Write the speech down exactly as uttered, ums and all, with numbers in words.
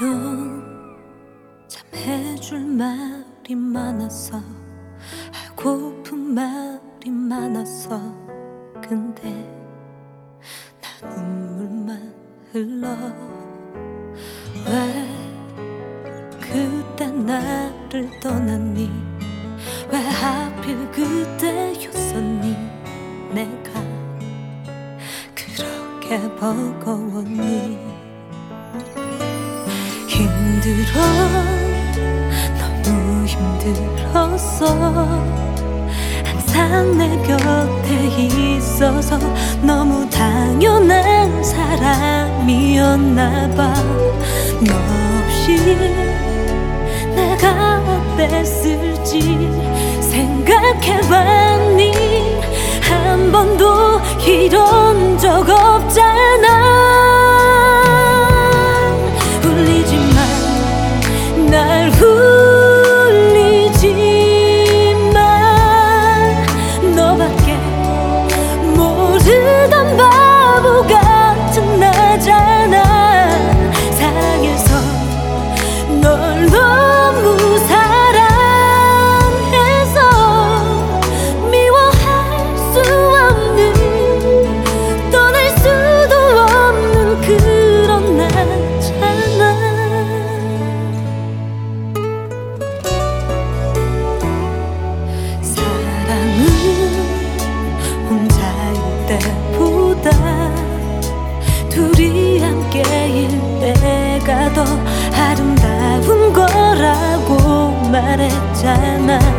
넌 참 해줄 말이 많았어. 하고픈 말이 많았어. 근데 나 눈물만 흘러. 왜 그때 나를 떠났니? 왜 하필 그때였었니? 내가 그렇게 버거웠니? 힘들어, 너무 힘들었어. 항상 내 곁에 있어서 너무 당연한 사람이었나 봐. 너 없이 내가 어땠을지 생각해봤니? 한 번도 이런 적 없잖아. 울리지만 날 울리지만 너밖에 모르던 바보 같은 나잖아. 사랑해서 널 너무 사랑해서 미워할 수 없는, 떠날 수도 없는 그런 나잖아. 사랑은 혼자일 때보다 둘이 함께일 때가 더 아름다운 거라고 말했잖아.